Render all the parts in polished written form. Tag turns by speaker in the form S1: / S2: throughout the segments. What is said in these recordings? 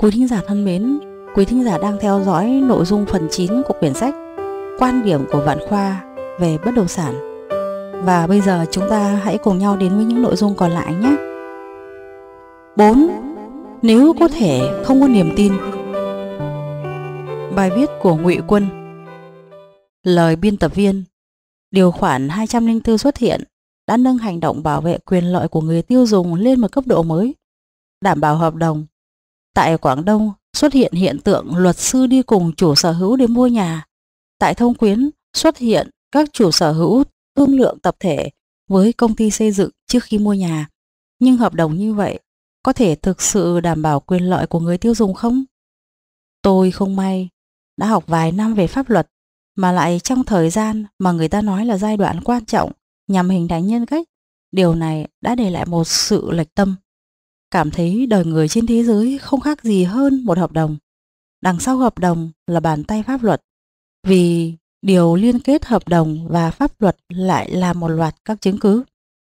S1: Quý thính giả thân mến, quý thính giả đang theo dõi nội dung phần 9 của quyển sách Quan điểm của Vạn Khoa về bất động sản. Và bây giờ chúng ta hãy cùng nhau đến với những nội dung còn lại nhé. 4. Nếu có thể không có niềm tin. Bài viết của Ngụy Quân. Lời biên tập viên. Điều khoản 204 xuất hiện đã nâng hành động bảo vệ quyền lợi của người tiêu dùng lên một cấp độ mới, đảm bảo hợp đồng. Tại Quảng Đông xuất hiện hiện tượng luật sư đi cùng chủ sở hữu để mua nhà. Tại Thông Quyến xuất hiện các chủ sở hữu thương lượng tập thể với công ty xây dựng trước khi mua nhà. Nhưng hợp đồng như vậy có thể thực sự đảm bảo quyền lợi của người tiêu dùng không? Tôi không may đã học vài năm về pháp luật, mà lại trong thời gian mà người ta nói là giai đoạn quan trọng nhằm hình thành nhân cách. Điều này đã để lại một sự lệch tâm. Cảm thấy đời người trên thế giới không khác gì hơn một hợp đồng. Đằng sau hợp đồng là bàn tay pháp luật, vì điều liên kết hợp đồng và pháp luật lại là một loạt các chứng cứ.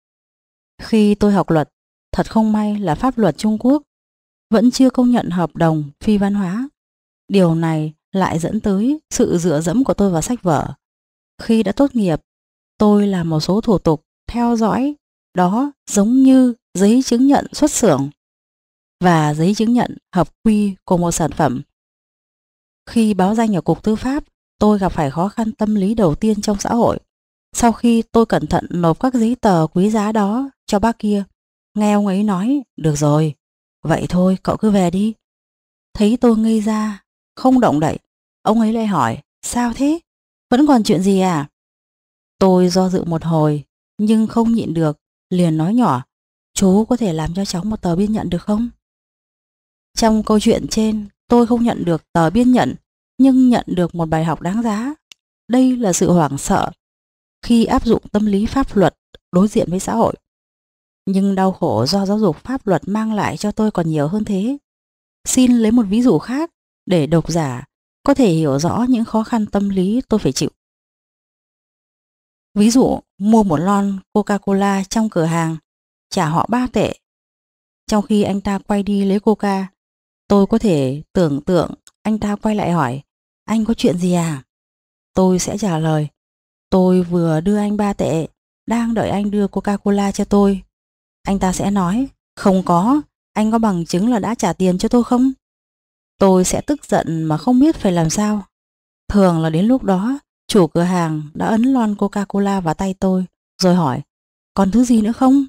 S1: Khi tôi học luật, thật không may là pháp luật Trung Quốc vẫn chưa công nhận hợp đồng phi văn hóa. Điều này lại dẫn tới sự dựa dẫm của tôi vào sách vở. Khi đã tốt nghiệp, tôi làm một số thủ tục theo dõi, đó giống như giấy chứng nhận xuất xưởng và giấy chứng nhận hợp quy của một sản phẩm. Khi báo danh ở Cục Tư pháp, tôi gặp phải khó khăn tâm lý đầu tiên trong xã hội. Sau khi tôi cẩn thận nộp các giấy tờ quý giá đó cho bác kia, nghe ông ấy nói, được rồi, vậy thôi cậu cứ về đi. Thấy tôi ngây ra, không động đậy, ông ấy lại hỏi, sao thế? Vẫn còn chuyện gì à? Tôi do dự một hồi, nhưng không nhịn được, liền nói nhỏ, chú có thể làm cho cháu một tờ biên nhận được không? Trong câu chuyện trên, tôi không nhận được tờ biên nhận, nhưng nhận được một bài học đáng giá. Đây là sự hoảng sợ khi áp dụng tâm lý pháp luật đối diện với xã hội. Nhưng đau khổ do giáo dục pháp luật mang lại cho tôi còn nhiều hơn thế. Xin lấy một ví dụ khác để độc giả có thể hiểu rõ những khó khăn tâm lý tôi phải chịu. Ví dụ, mua một lon Coca-Cola trong cửa hàng, trả họ 3 tệ. Trong khi anh ta quay đi lấy Coca, tôi có thể tưởng tượng anh ta quay lại hỏi, anh có chuyện gì à? Tôi sẽ trả lời, tôi vừa đưa anh 3 tệ, đang đợi anh đưa Coca-Cola cho tôi. Anh ta sẽ nói, không có, anh có bằng chứng là đã trả tiền cho tôi không? Tôi sẽ tức giận mà không biết phải làm sao. Thường là đến lúc đó, chủ cửa hàng đã ấn lon Coca-Cola vào tay tôi, rồi hỏi, còn thứ gì nữa không?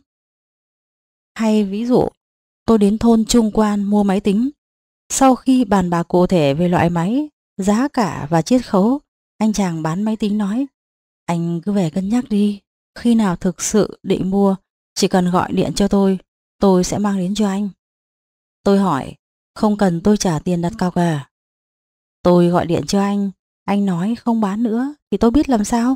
S1: Hay ví dụ, tôi đến thôn Trung Quan mua máy tính. Sau khi bàn bạc cụ thể về loại máy, giá cả và chiết khấu, anh chàng bán máy tính nói, anh cứ về cân nhắc đi, khi nào thực sự định mua, chỉ cần gọi điện cho tôi sẽ mang đến cho anh. Tôi hỏi, không cần tôi trả tiền đặt cọc à? Tôi gọi điện cho anh nói không bán nữa thì tôi biết làm sao?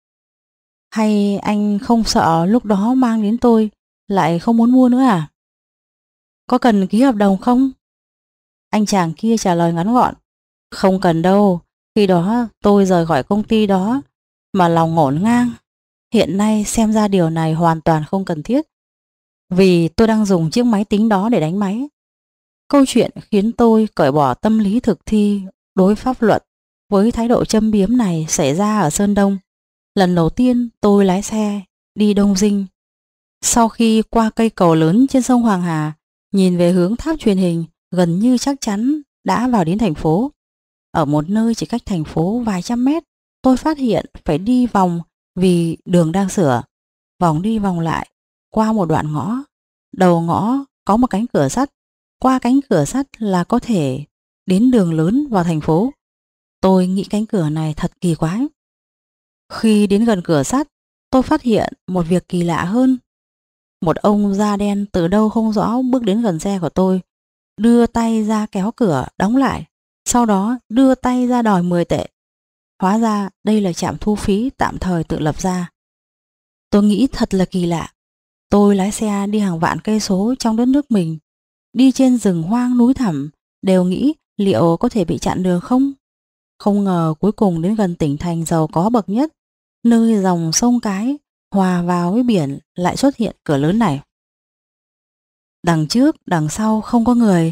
S1: Hay anh không sợ lúc đó mang đến tôi lại không muốn mua nữa à? Có cần ký hợp đồng không? Anh chàng kia trả lời ngắn gọn, không cần đâu, khi đó tôi rời khỏi công ty đó mà lòng ngổn ngang. Hiện nay xem ra điều này hoàn toàn không cần thiết, vì tôi đang dùng chiếc máy tính đó để đánh máy. Câu chuyện khiến tôi cởi bỏ tâm lý thực thi đối pháp luật với thái độ châm biếm này xảy ra ở Sơn Đông. Lần đầu tiên tôi lái xe đi Đông Dinh. Sau khi qua cây cầu lớn trên sông Hoàng Hà, nhìn về hướng tháp truyền hình, gần như chắc chắn đã vào đến thành phố. Ở một nơi chỉ cách thành phố vài trăm mét, tôi phát hiện phải đi vòng vì đường đang sửa. Vòng đi vòng lại, qua một đoạn ngõ. Đầu ngõ có một cánh cửa sắt. Qua cánh cửa sắt là có thể đến đường lớn vào thành phố. Tôi nghĩ cánh cửa này thật kỳ quái. Khi đến gần cửa sắt, tôi phát hiện một việc kỳ lạ hơn. Một ông da đen từ đâu không rõ bước đến gần xe của tôi, đưa tay ra kéo cửa đóng lại, sau đó đưa tay ra đòi 10 tệ. Hóa ra đây là trạm thu phí tạm thời tự lập ra. Tôi nghĩ thật là kỳ lạ. Tôi lái xe đi hàng vạn cây số trong đất nước mình, đi trên rừng hoang núi thẳm, đều nghĩ liệu có thể bị chặn đường không. Không ngờ cuối cùng đến gần tỉnh thành giàu có bậc nhất, nơi dòng sông Cái hòa vào với biển, lại xuất hiện cửa lớn này. Đằng trước, đằng sau không có người,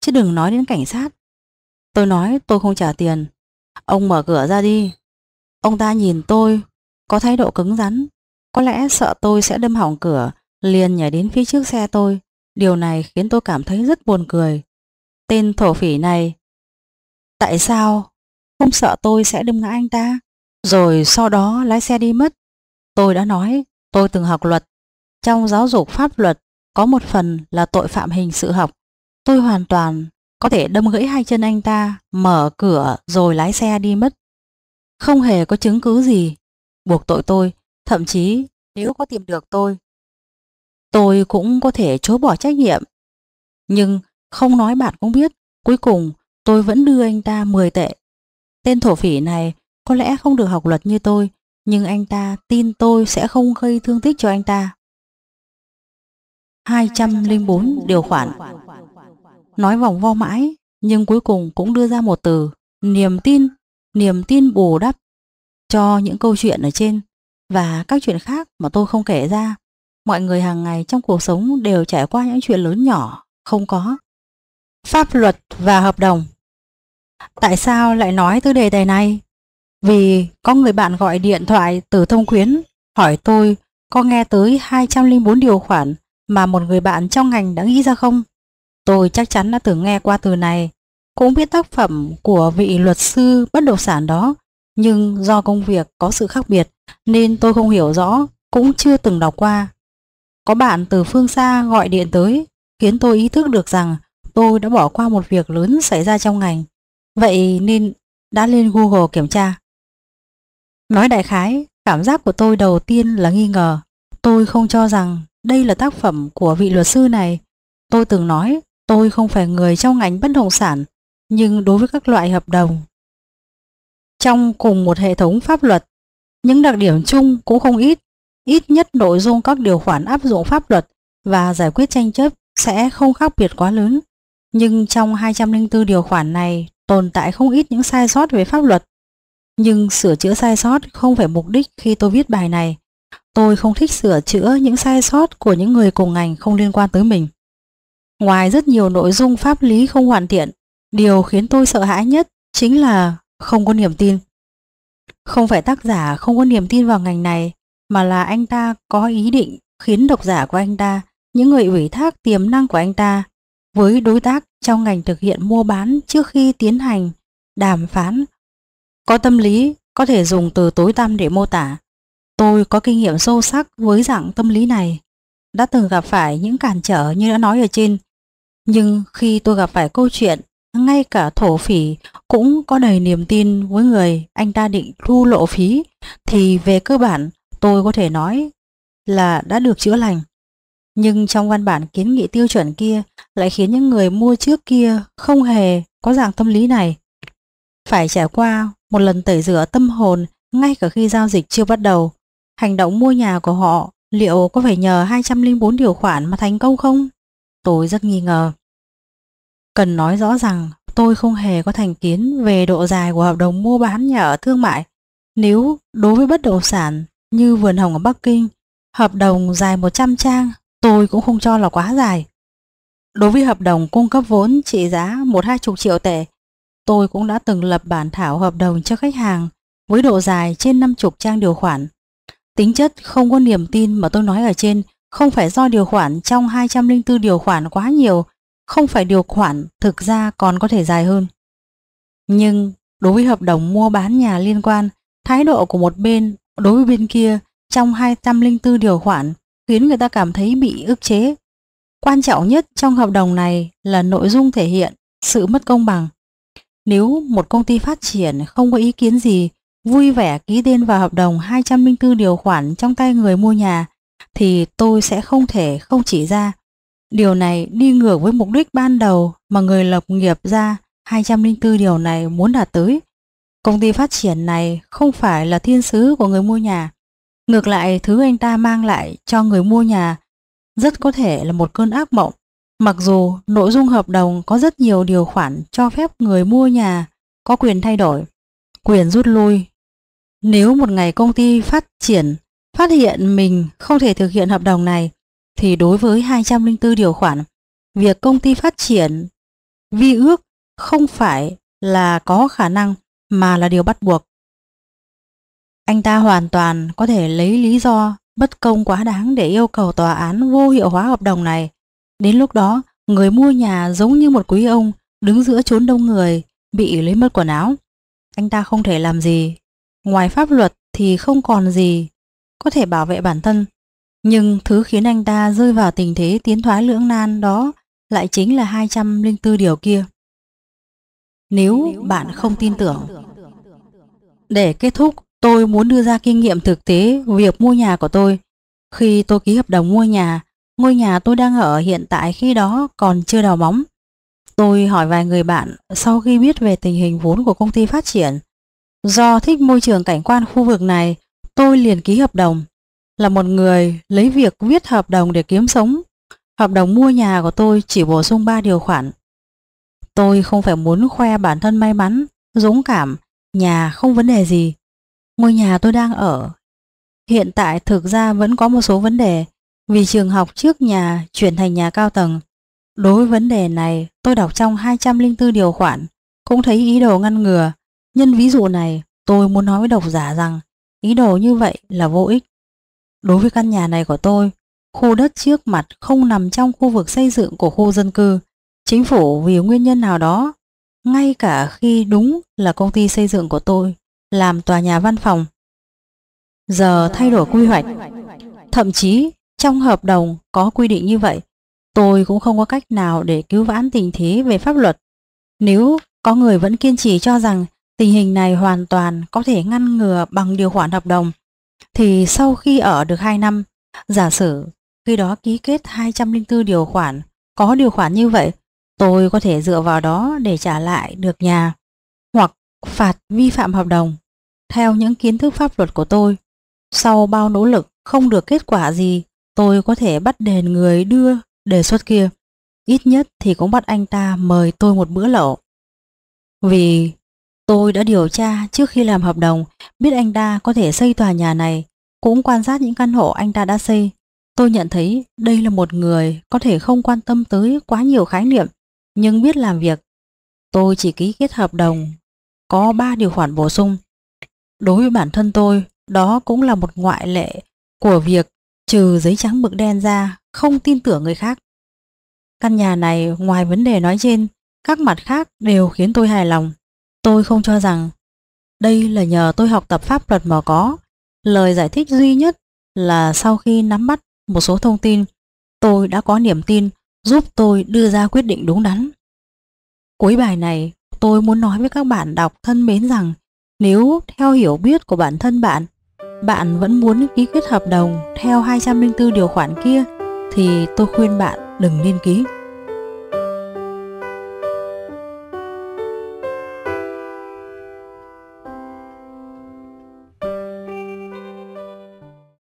S1: chứ đừng nói đến cảnh sát. Tôi nói tôi không trả tiền. Ông mở cửa ra đi. Ông ta nhìn tôi, có thái độ cứng rắn. Có lẽ sợ tôi sẽ đâm hỏng cửa, liền nhảy đến phía trước xe tôi. Điều này khiến tôi cảm thấy rất buồn cười. Tên thổ phỉ này, tại sao không sợ tôi sẽ đâm ngã anh ta, rồi sau đó lái xe đi mất? Tôi đã nói tôi từng học luật. Trong giáo dục pháp luật có một phần là tội phạm hình sự học. Tôi hoàn toàn có thể đâm gãy hai chân anh ta, mở cửa rồi lái xe đi mất. Không hề có chứng cứ gì buộc tội tôi. Thậm chí nếu có tìm được tôi cũng có thể chối bỏ trách nhiệm. Nhưng không nói bạn cũng biết, cuối cùng tôi vẫn đưa anh ta 10 tệ. Tên thổ phỉ này có lẽ không được học luật như tôi, nhưng anh ta tin tôi sẽ không gây thương tích cho anh ta. 204 điều khoản. Nói vòng vo mãi, nhưng cuối cùng cũng đưa ra một từ: niềm tin. Niềm tin bù đắp cho những câu chuyện ở trên và các chuyện khác mà tôi không kể ra. Mọi người hàng ngày trong cuộc sống đều trải qua những chuyện lớn nhỏ không có. Pháp luật và hợp đồng. Tại sao lại nói tới đề tài này? Vì có người bạn gọi điện thoại từ Thông Quyến hỏi tôi có nghe tới 204 điều khoản mà một người bạn trong ngành đã nghĩ ra không? Tôi chắc chắn đã từng nghe qua từ này, cũng biết tác phẩm của vị luật sư bất động sản đó, nhưng do công việc có sự khác biệt nên tôi không hiểu rõ, cũng chưa từng đọc qua. Có bạn từ phương xa gọi điện tới khiến tôi ý thức được rằng tôi đã bỏ qua một việc lớn xảy ra trong ngành. Vậy nên đã lên Google kiểm tra. Nói đại khái, cảm giác của tôi đầu tiên là nghi ngờ. Tôi không cho rằng đây là tác phẩm của vị luật sư này. Tôi từng nói tôi không phải người trong ngành bất động sản, nhưng đối với các loại hợp đồng trong cùng một hệ thống pháp luật, những đặc điểm chung cũng không ít. Ít nhất nội dung các điều khoản áp dụng pháp luật và giải quyết tranh chấp sẽ không khác biệt quá lớn. Nhưng trong 204 điều khoản này tồn tại không ít những sai sót về pháp luật. Nhưng sửa chữa sai sót không phải mục đích khi tôi viết bài này. Tôi không thích sửa chữa những sai sót của những người cùng ngành không liên quan tới mình. Ngoài rất nhiều nội dung pháp lý không hoàn thiện, điều khiến tôi sợ hãi nhất chính là không có niềm tin. Không phải tác giả không có niềm tin vào ngành này, mà là anh ta có ý định khiến độc giả của anh ta, những người ủy thác tiềm năng của anh ta với đối tác trong ngành thực hiện mua bán trước khi tiến hành đàm phán, có tâm lý có thể dùng từ tối tăm để mô tả. Tôi có kinh nghiệm sâu sắc với dạng tâm lý này, đã từng gặp phải những cản trở như đã nói ở trên. Nhưng khi tôi gặp phải câu chuyện ngay cả thổ phỉ cũng có đầy niềm tin với người anh ta định thu lộ phí, thì về cơ bản tôi có thể nói là đã được chữa lành. Nhưng trong văn bản kiến nghị tiêu chuẩn kia lại khiến những người mua trước kia không hề có dạng tâm lý này phải trải qua một lần tẩy rửa tâm hồn ngay cả khi giao dịch chưa bắt đầu. Hành động mua nhà của họ liệu có phải nhờ 204 điều khoản mà thành công không? Tôi rất nghi ngờ. Cần nói rõ rằng tôi không hề có thành kiến về độ dài của hợp đồng mua bán nhà ở thương mại. Nếu đối với bất động sản như vườn hồng ở Bắc Kinh, hợp đồng dài 100 trang, tôi cũng không cho là quá dài. Đối với hợp đồng cung cấp vốn trị giá 1-20 triệu tệ, tôi cũng đã từng lập bản thảo hợp đồng cho khách hàng với độ dài trên 50 trang điều khoản. Tính chất không có niềm tin mà tôi nói ở trên không phải do điều khoản trong 204 điều khoản quá nhiều, không phải điều khoản thực ra còn có thể dài hơn. Nhưng đối với hợp đồng mua bán nhà liên quan, thái độ của một bên đối với bên kia trong 204 điều khoản khiến người ta cảm thấy bị ức chế. Quan trọng nhất trong hợp đồng này là nội dung thể hiện sự mất công bằng. Nếu một công ty phát triển không có ý kiến gì, vui vẻ ký tên vào hợp đồng 204 điều khoản trong tay người mua nhà, thì tôi sẽ không thể không chỉ ra. Điều này đi ngược với mục đích ban đầu mà người lập nghiệp ra 204 điều này muốn đạt tới. Công ty phát triển này không phải là thiên sứ của người mua nhà. Ngược lại, thứ anh ta mang lại cho người mua nhà rất có thể là một cơn ác mộng. Mặc dù nội dung hợp đồng có rất nhiều điều khoản cho phép người mua nhà có quyền thay đổi, quyền rút lui. Nếu một ngày công ty phát triển phát hiện mình không thể thực hiện hợp đồng này, thì đối với 204 điều khoản, việc công ty phát triển Vi ước không phải là có khả năng mà là điều bắt buộc. Anh ta hoàn toàn có thể lấy lý do bất công quá đáng để yêu cầu tòa án vô hiệu hóa hợp đồng này. Đến lúc đó, người mua nhà giống như một quý ông đứng giữa chốn đông người, bị lấy mất quần áo. Anh ta không thể làm gì. Ngoài pháp luật thì không còn gì có thể bảo vệ bản thân. Nhưng thứ khiến anh ta rơi vào tình thế tiến thoái lưỡng nan đó lại chính là 204 điều kia. Nếu bạn không tin tưởng. Để kết thúc, tôi muốn đưa ra kinh nghiệm thực tế việc mua nhà của tôi. Khi tôi ký hợp đồng mua nhà, ngôi nhà tôi đang ở hiện tại khi đó còn chưa đào móng. Tôi hỏi vài người bạn sau khi biết về tình hình vốn của công ty phát triển. Do thích môi trường cảnh quan khu vực này, tôi liền ký hợp đồng. Là một người lấy việc viết hợp đồng để kiếm sống, hợp đồng mua nhà của tôi chỉ bổ sung 3 điều khoản. Tôi không phải muốn khoe bản thân may mắn, dũng cảm, nhà không vấn đề gì. Ngôi nhà tôi đang ở hiện tại thực ra vẫn có một số vấn đề, vì trường học trước nhà chuyển thành nhà cao tầng. Đối với vấn đề này, tôi đọc trong 204 điều khoản, cũng thấy ý đồ ngăn ngừa. Nhân ví dụ này, tôi muốn nói với độc giả rằng ý đồ như vậy là vô ích. Đối với căn nhà này của tôi, khu đất trước mặt không nằm trong khu vực xây dựng của khu dân cư. Chính phủ vì nguyên nhân nào đó, ngay cả khi đúng là công ty xây dựng của tôi làm tòa nhà văn phòng, giờ thay đổi quy hoạch. Thậm chí trong hợp đồng có quy định như vậy, tôi cũng không có cách nào để cứu vãn tình thế về pháp luật. Nếu có người vẫn kiên trì cho rằng tình hình này hoàn toàn có thể ngăn ngừa bằng điều khoản hợp đồng, thì sau khi ở được 2 năm, giả sử khi đó ký kết 204 điều khoản, có điều khoản như vậy, tôi có thể dựa vào đó để trả lại được nhà, hoặc phạt vi phạm hợp đồng. Theo những kiến thức pháp luật của tôi, sau bao nỗ lực không được kết quả gì, tôi có thể bắt đền người đưa đề xuất kia. Ít nhất thì cũng bắt anh ta mời tôi một bữa lẩu. Vì tôi đã điều tra trước khi làm hợp đồng, biết anh ta có thể xây tòa nhà này, cũng quan sát những căn hộ anh ta đã xây. Tôi nhận thấy đây là một người có thể không quan tâm tới quá nhiều khái niệm, nhưng biết làm việc. Tôi chỉ ký kết hợp đồng có 3 điều khoản bổ sung. Đối với bản thân tôi, đó cũng là một ngoại lệ của việc trừ giấy trắng mực đen ra, không tin tưởng người khác. Căn nhà này ngoài vấn đề nói trên, các mặt khác đều khiến tôi hài lòng. Tôi không cho rằng đây là nhờ tôi học tập pháp luật mà có. Lời giải thích duy nhất là sau khi nắm bắt một số thông tin, tôi đã có niềm tin giúp tôi đưa ra quyết định đúng đắn. Cuối bài này, tôi muốn nói với các bạn đọc thân mến rằng nếu theo hiểu biết của bản thân bạn vẫn muốn ký kết hợp đồng theo 204 điều khoản kia, thì tôi khuyên bạn đừng nên ký.